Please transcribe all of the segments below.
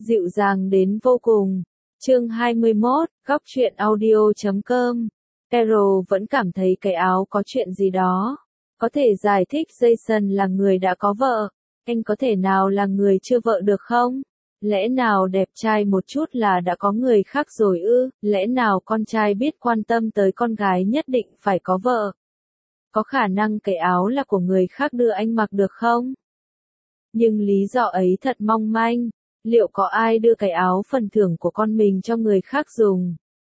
dịu dàng đến vô cùng. Chương 21, góc truyện audio.com. Carol vẫn cảm thấy cái áo có chuyện gì đó. Có thể giải thích Jason là người đã có vợ. Anh có thể nào là người chưa vợ được không? Lẽ nào đẹp trai một chút là đã có người khác rồi ư? Lẽ nào con trai biết quan tâm tới con gái nhất định phải có vợ? Có khả năng cái áo là của người khác đưa anh mặc được không? Nhưng lý do ấy thật mong manh. Liệu có ai đưa cái áo phần thưởng của con mình cho người khác dùng?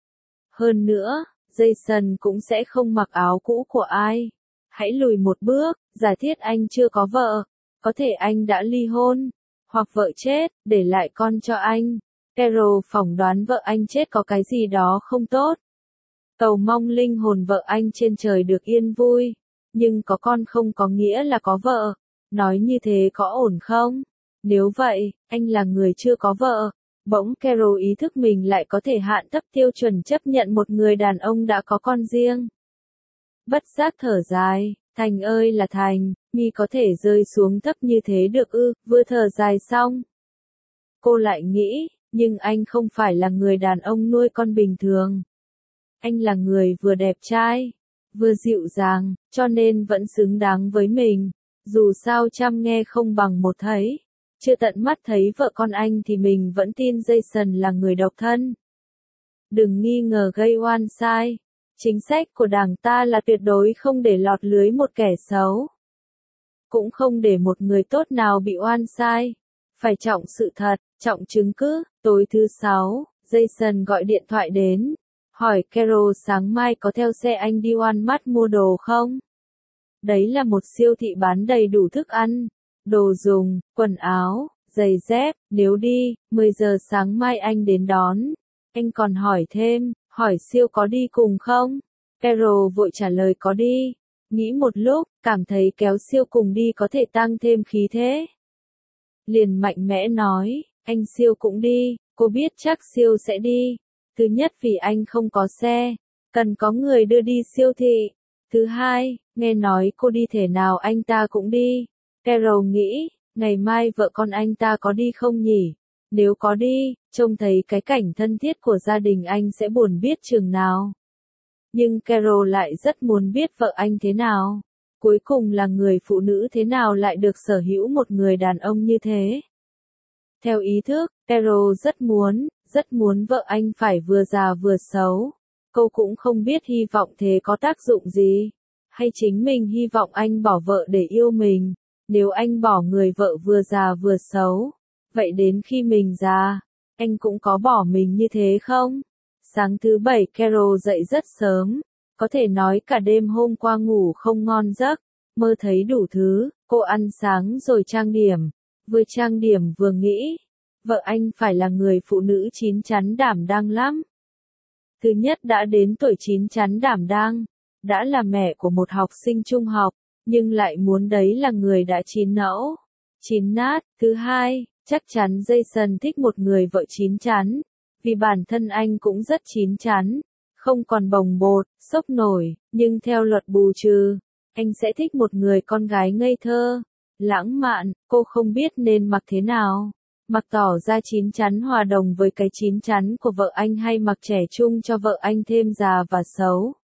Hơn nữa, Jason cũng sẽ không mặc áo cũ của ai. Hãy lùi một bước, giả thiết anh chưa có vợ. Có thể anh đã ly hôn, hoặc vợ chết, để lại con cho anh. Carol phỏng đoán vợ anh chết có cái gì đó không tốt. Cầu mong linh hồn vợ anh trên trời được yên vui. Nhưng có con không có nghĩa là có vợ. Nói như thế có ổn không? Nếu vậy, anh là người chưa có vợ. Bỗng Carol ý thức mình lại có thể hạn thấp tiêu chuẩn chấp nhận một người đàn ông đã có con riêng. Bất giác thở dài, Thành ơi là Thành, mi có thể rơi xuống thấp như thế được ư? Vừa thở dài xong, cô lại nghĩ, nhưng anh không phải là người đàn ông nuôi con bình thường. Anh là người vừa đẹp trai, vừa dịu dàng, cho nên vẫn xứng đáng với mình. Dù sao trăm nghe không bằng một thấy. Chưa tận mắt thấy vợ con anh thì mình vẫn tin Jason là người độc thân. Đừng nghi ngờ gây oan sai. Chính sách của đảng ta là tuyệt đối không để lọt lưới một kẻ xấu. Cũng không để một người tốt nào bị oan sai. Phải trọng sự thật, trọng chứng cứ. Tối thứ 6, Jason gọi điện thoại đến. Hỏi Carol sáng mai có theo xe anh đi Walmart mua đồ không? Đấy là một siêu thị bán đầy đủ thức ăn, đồ dùng, quần áo, giày dép. Nếu đi, 10 giờ sáng mai anh đến đón. Anh còn hỏi thêm, hỏi siêu có đi cùng không? Carol vội trả lời có đi. Nghĩ một lúc, cảm thấy kéo siêu cùng đi có thể tăng thêm khí thế. Liền mạnh mẽ nói, anh siêu cũng đi, cô biết chắc siêu sẽ đi. Thứ nhất vì anh không có xe, cần có người đưa đi siêu thị. Thứ hai, nghe nói cô đi thể nào anh ta cũng đi. Carol nghĩ, ngày mai vợ con anh ta có đi không nhỉ? Nếu có đi, trông thấy cái cảnh thân thiết của gia đình anh sẽ buồn biết chừng nào. Nhưng Carol lại rất muốn biết vợ anh thế nào. Cuối cùng là người phụ nữ thế nào lại được sở hữu một người đàn ông như thế. Theo ý thức, Carol rất muốn vợ anh phải vừa già vừa xấu. Cô cũng không biết hy vọng thế có tác dụng gì. Hay chính mình hy vọng anh bỏ vợ để yêu mình. Nếu anh bỏ người vợ vừa già vừa xấu, vậy đến khi mình già, anh cũng có bỏ mình như thế không? Sáng thứ 7 Carol dậy rất sớm. Có thể nói cả đêm hôm qua ngủ không ngon giấc. Mơ thấy đủ thứ. Cô ăn sáng rồi trang điểm. Vừa trang điểm vừa nghĩ. Vợ anh phải là người phụ nữ chín chắn đảm đang lắm. Thứ nhất đã đến tuổi chín chắn đảm đang. Đã là mẹ của một học sinh trung học. Nhưng lại muốn đấy là người đã chín nẫu, chín nát. Thứ hai, chắc chắn Jason thích một người vợ chín chắn. Vì bản thân anh cũng rất chín chắn. Không còn bồng bột, sốc nổi. Nhưng theo luật bù trừ, anh sẽ thích một người con gái ngây thơ, lãng mạn. Cô không biết nên mặc thế nào. Mặc tỏ ra chín chắn hòa đồng với cái chín chắn của vợ anh hay mặc trẻ trung cho vợ anh thêm già và xấu.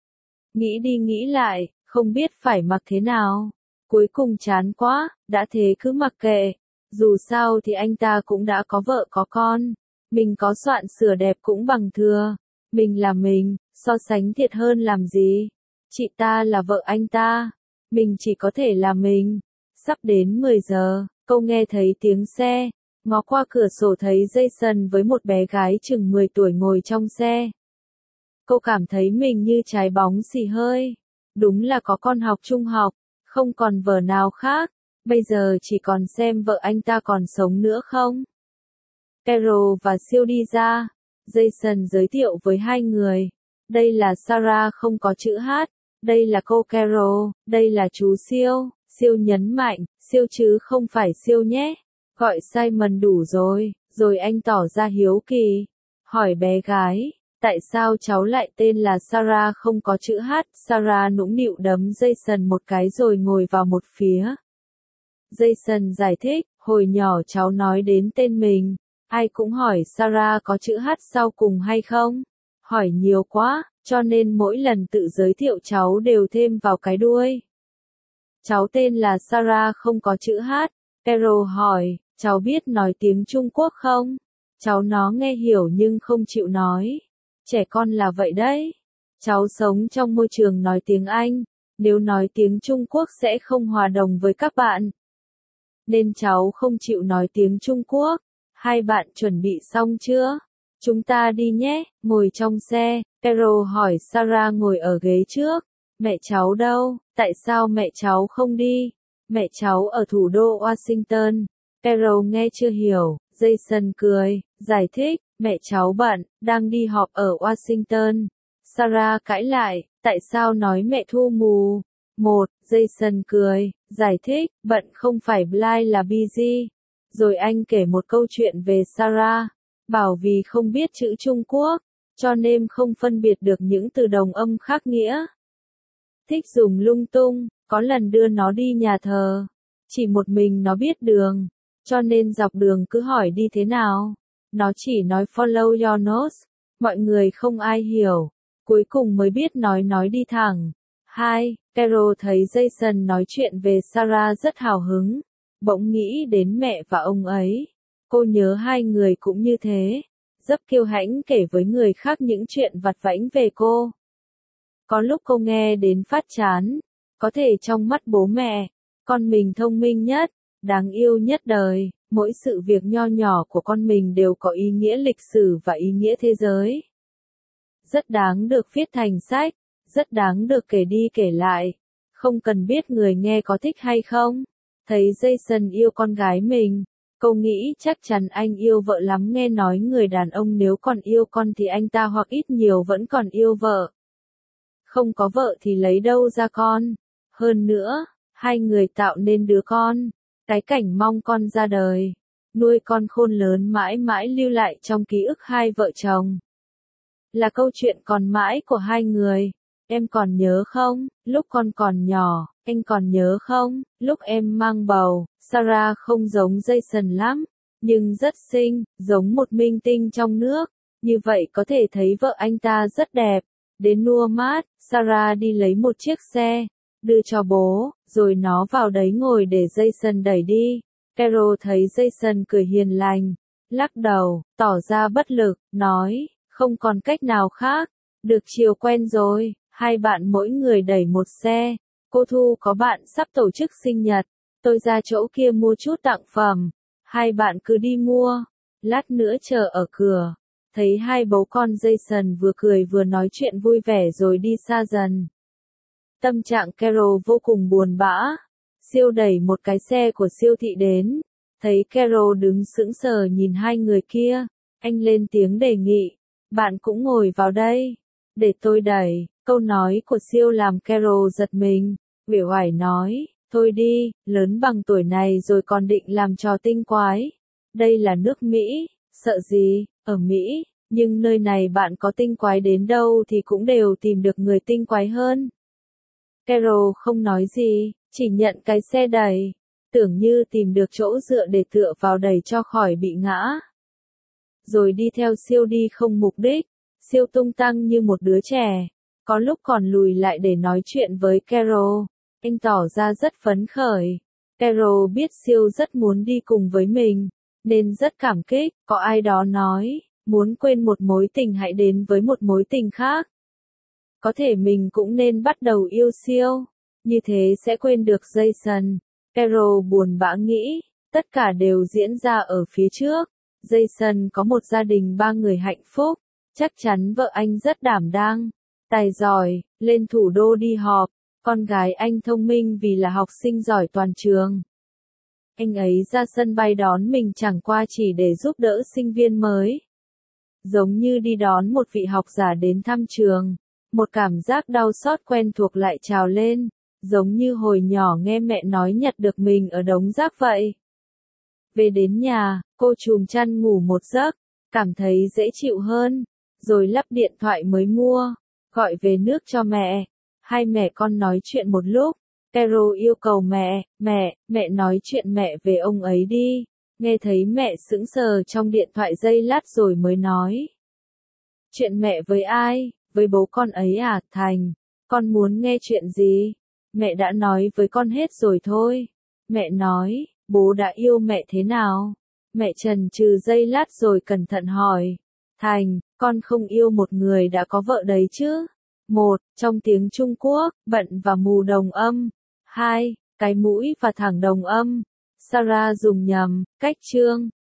Nghĩ đi nghĩ lại, không biết phải mặc thế nào. Cuối cùng chán quá, đã thế cứ mặc kệ. Dù sao thì anh ta cũng đã có vợ có con. Mình có soạn sửa đẹp cũng bằng thừa. Mình là mình, so sánh thiệt hơn làm gì. Chị ta là vợ anh ta. Mình chỉ có thể là mình. Sắp đến 10 giờ, cô nghe thấy tiếng xe. Ngó qua cửa sổ thấy Jason với một bé gái chừng 10 tuổi ngồi trong xe. Cô cảm thấy mình như trái bóng xì hơi. Đúng là có con học trung học, không còn vở nào khác. Bây giờ chỉ còn xem vợ anh ta còn sống nữa không. Carol và Siêu đi ra. Jason giới thiệu với hai người. Đây là Sarah không có chữ H. Đây là cô Carol. Đây là chú Siêu. Siêu nhấn mạnh, Siêu chứ không phải Siêu nhé. Gọi Simon đủ rồi. Rồi anh tỏ ra hiếu kỳ. Hỏi bé gái. Tại sao cháu lại tên là Sarah không có chữ H? Sarah nũng nịu đấm Jason một cái rồi ngồi vào một phía. Jason giải thích, hồi nhỏ cháu nói đến tên mình. Ai cũng hỏi Sarah có chữ H sau cùng hay không. Hỏi nhiều quá, cho nên mỗi lần tự giới thiệu cháu đều thêm vào cái đuôi. Cháu tên là Sarah không có chữ H. Carol hỏi, cháu biết nói tiếng Trung Quốc không? Cháu nó nghe hiểu nhưng không chịu nói. Trẻ con là vậy đấy. Cháu sống trong môi trường nói tiếng Anh, nếu nói tiếng Trung Quốc sẽ không hòa đồng với các bạn. Nên cháu không chịu nói tiếng Trung Quốc. Hai bạn chuẩn bị xong chưa? Chúng ta đi nhé, ngồi trong xe. Carol hỏi Sarah ngồi ở ghế trước. Mẹ cháu đâu? Tại sao mẹ cháu không đi? Mẹ cháu ở thủ đô Washington. Carol nghe chưa hiểu. Jason cười, giải thích, mẹ cháu bận, đang đi họp ở Washington. Sarah cãi lại, tại sao nói mẹ thu mù? Jason cười, giải thích, bận không phải blind là busy. Rồi anh kể một câu chuyện về Sarah, bảo vì không biết chữ Trung Quốc, cho nên không phân biệt được những từ đồng âm khác nghĩa. Thích dùng lung tung, có lần đưa nó đi nhà thờ. Chỉ một mình nó biết đường, cho nên dọc đường cứ hỏi đi thế nào. Nó chỉ nói follow your nose, mọi người không ai hiểu. Cuối cùng mới biết nói đi thẳng. Carol thấy Jason nói chuyện về Sarah rất hào hứng. Bỗng nghĩ đến mẹ và ông ấy. Cô nhớ hai người cũng như thế. Rất kiêu hãnh kể với người khác những chuyện vặt vãnh về cô. Có lúc cô nghe đến phát chán. Có thể trong mắt bố mẹ, con mình thông minh nhất, đáng yêu nhất đời. Mỗi sự việc nho nhỏ của con mình đều có ý nghĩa lịch sử và ý nghĩa thế giới. Rất đáng được viết thành sách, rất đáng được kể đi kể lại. Không cần biết người nghe có thích hay không. Thấy Jason yêu con gái mình, cô nghĩ chắc chắn anh yêu vợ lắm, nghe nói người đàn ông nếu còn yêu con thì anh ta hoặc ít nhiều vẫn còn yêu vợ. Không có vợ thì lấy đâu ra con. Hơn nữa, hai người tạo nên đứa con. Cái cảnh mong con ra đời, nuôi con khôn lớn mãi mãi lưu lại trong ký ức hai vợ chồng. Là câu chuyện còn mãi của hai người. Em còn nhớ không, lúc con còn nhỏ, anh còn nhớ không, lúc em mang bầu. Sarah không giống Jason lắm, nhưng rất xinh, giống một minh tinh trong nước. Như vậy có thể thấy vợ anh ta rất đẹp. Đến Walmart, Sarah đi lấy một chiếc xe, đưa cho bố, rồi nó vào đấy ngồi để Jason đẩy đi. Carol thấy Jason cười hiền lành, lắc đầu, tỏ ra bất lực, nói, không còn cách nào khác. Được chiều quen rồi, hai bạn mỗi người đẩy một xe. Cô Thu có bạn sắp tổ chức sinh nhật, tôi ra chỗ kia mua chút tặng phẩm. Hai bạn cứ đi mua, lát nữa chờ ở cửa. Thấy hai bố con Jason vừa cười vừa nói chuyện vui vẻ rồi đi xa dần. Tâm trạng Carol vô cùng buồn bã. Siêu đẩy một cái xe của siêu thị đến. Thấy Carol đứng sững sờ nhìn hai người kia. Anh lên tiếng đề nghị. Bạn cũng ngồi vào đây. Để tôi đẩy. Câu nói của siêu làm Carol giật mình. Uể oải nói. Thôi đi, lớn bằng tuổi này rồi còn định làm trò tinh quái. Đây là nước Mỹ. Sợ gì, ở Mỹ. Nhưng nơi này bạn có tinh quái đến đâu thì cũng đều tìm được người tinh quái hơn. Carol không nói gì, chỉ nhận cái xe đẩy, tưởng như tìm được chỗ dựa để tựa vào đẩy cho khỏi bị ngã. Rồi đi theo siêu đi không mục đích, siêu tung tăng như một đứa trẻ, có lúc còn lùi lại để nói chuyện với Carol. Anh tỏ ra rất phấn khởi. Carol biết siêu rất muốn đi cùng với mình, nên rất cảm kích. Có ai đó nói, muốn quên một mối tình hãy đến với một mối tình khác. Có thể mình cũng nên bắt đầu yêu siêu, như thế sẽ quên được Jason. Carol buồn bã nghĩ, tất cả đều diễn ra ở phía trước. Jason có một gia đình 3 người hạnh phúc, chắc chắn vợ anh rất đảm đang, tài giỏi, lên thủ đô đi họp. Con gái anh thông minh vì là học sinh giỏi toàn trường. Anh ấy ra sân bay đón mình chẳng qua chỉ để giúp đỡ sinh viên mới. Giống như đi đón một vị học giả đến thăm trường. Một cảm giác đau xót quen thuộc lại trào lên, giống như hồi nhỏ nghe mẹ nói nhặt được mình ở đống rác vậy. Về đến nhà, cô chùm chăn ngủ một giấc, cảm thấy dễ chịu hơn, rồi lắp điện thoại mới mua, gọi về nước cho mẹ. Hai mẹ con nói chuyện một lúc, Carol yêu cầu mẹ nói chuyện mẹ về ông ấy đi. Nghe thấy mẹ sững sờ trong điện thoại giây lát rồi mới nói. Chuyện mẹ với ai? Với bố con ấy à, Thành? Con muốn nghe chuyện gì? Mẹ đã nói với con hết rồi thôi. Mẹ nói, bố đã yêu mẹ thế nào? Mẹ chần chừ giây lát rồi cẩn thận hỏi. Thành, con không yêu một người đã có vợ đấy chứ? 1. Trong tiếng Trung Quốc, bận và mù đồng âm. 2. Cái mũi và thẳng đồng âm. Sarah dùng nhầm, cách chương.